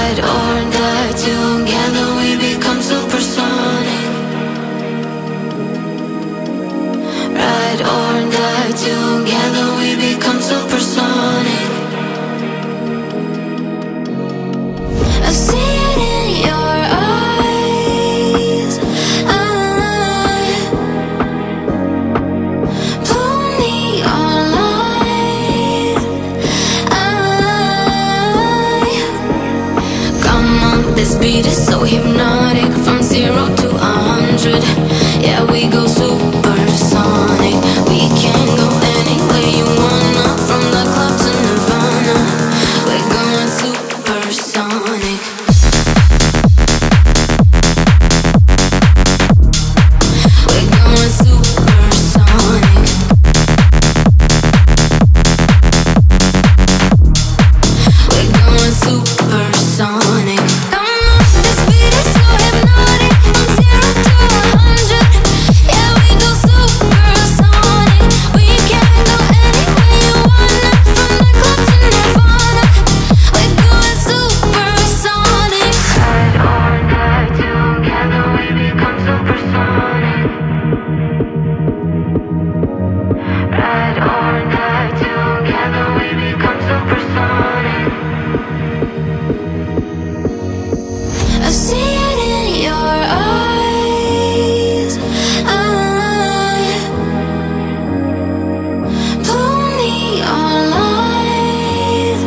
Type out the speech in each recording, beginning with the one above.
Ride or die, together we become supersonic. Ride or die, together we become supersonic. I see it in your eyes. Pull me online. Come on, this beat is so hypnotic. From 0 to 100, yeah, we go supersonic. We can go anywhere you wanna, from the club to Nirvana. We're going supersonic. We're going supersonic. We're going supersonic. Come on, this beat is so hypnotic. From 0 to 100, yeah, we go supersonic. We can go anywhere you wanna, from the club to Nirvana. We're going supersonic. Ride or die, together we become supersonic. Ride or die, together we become supersonic. I see it in your eyes. Pull me online.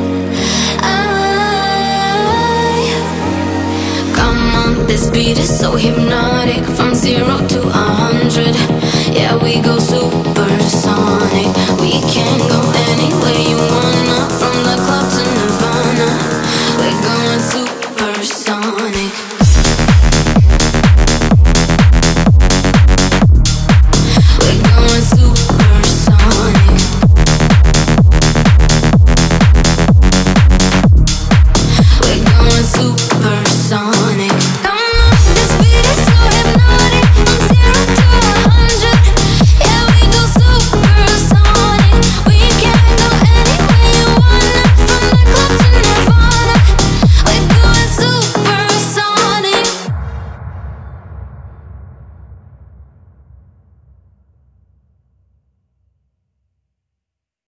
Come on, this beat is so hypnotic. From 0 to 100, yeah, we go supersonic. We can go anywhere you want.